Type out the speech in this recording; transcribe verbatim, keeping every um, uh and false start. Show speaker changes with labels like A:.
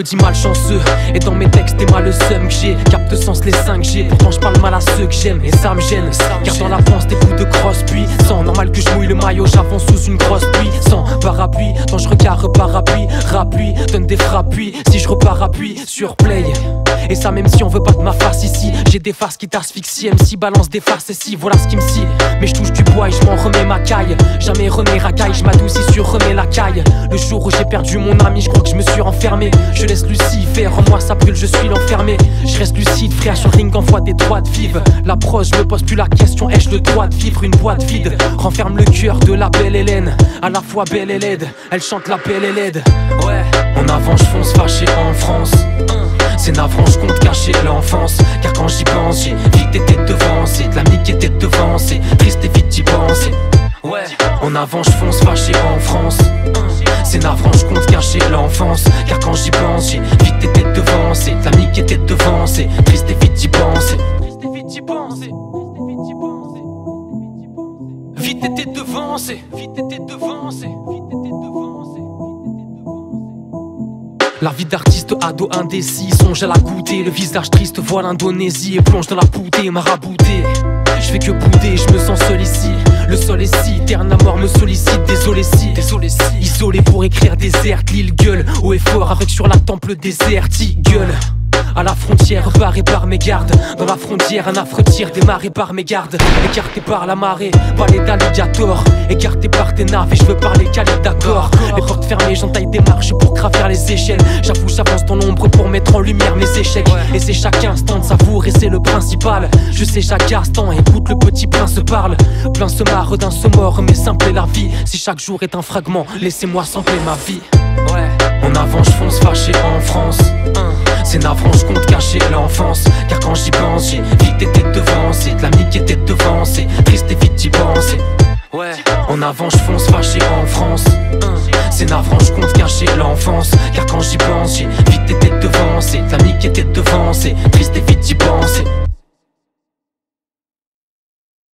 A: me dis malchanceux. Et dans mes textes, t'es mal le seum que j'ai. Capte sens les cinq G, pourtant je parle mal à ceux que j'aime. Et ça me gêne, car dans l'avance des coups de crosse puis sans normal que je mouille le maillot, j'avance sous une grosse pluie. Sans parapluie, quand je regarde parapluie. Rappuie, donne des frappuis, si je repars appuie sur play. Et ça même si on veut pas de ma face ici. J'ai des faces qui t'asphyxient, M C balance des farces et si, voilà ce qui me scie. Mais je touche du bois et je m'en remets ma caille. Jamais remets racaille, je m'adoucis sur remets la caille. Le jour où j'ai perdu mon ami, je crois que je me suis renfermé. Je laisse Lucie faire, en moi ça brûle, je suis l'enfermé. Je reste lucide, frère, sur ring envoie des droits de vivre. L'approche, je me pose plus la question, ai-je le droit de vivre une boîte vide? Renferme le cœur de la belle Hélène, à la fois belle et laide. Elle chante la belle et laide. Ouais, en avant je fonce fâché en France. C'est navrant, je compte cacher l'enfance. Car quand j'y pense, j'ai vite été devancé. De l'ami qui était devancé, triste et vite d'y penser. Ouais, en avant je fonce fâché en France. C'est navrant, je compte cacher l'enfance. Car quand j'y pense, j'ai vite été devancé. De l'ami qui était devancé, triste et vite d'y penser. Triste et vite d'y penser. Vite été devancé. Vite été devancé. Vite été devancé. La vie d'artiste ado indécis, songe à la goûter. Le visage triste voit l'Indonésie et plonge dans la poudée, marabouté. Je fais que bouder, je me sens seul ici. Le sol est si terne, à mort me sollicite. Désolé si, désolé si. Isolé pour écrire déserte, l'île gueule haut et fort avec sur la temple déserte, gueule. À la frontière, barré par mes gardes. Dans la frontière, un affreux tir démarré par mes gardes. Écarté par la marée, balai d'alligator. Écarté par tes naves et je veux parler calibre d'accord. Les portes fermées, j'entaille des marches pour gravir les échelles. J'avoue, j'avance dans l'ombre pour mettre en lumière mes échecs. Et c'est chaque instant de savourer, c'est le principal. Je sais, chaque instant, écoute, le petit prince parle. Plein se marre d'un se mort, mais simple est la vie. Si chaque jour est un fragment, laissez-moi sampler ma vie. Ouais, en avant, je fonce fâché en France. C'est navrant, je compte cacher l'enfance. Car quand j'y pense, j'ai vite été devancé. De l'ami qui était devancé, triste et vite d'y penser. Ouais, en avant je fonce fâché en France. C'est navrant, je compte cacher l'enfance. Car quand j'y pense, j'ai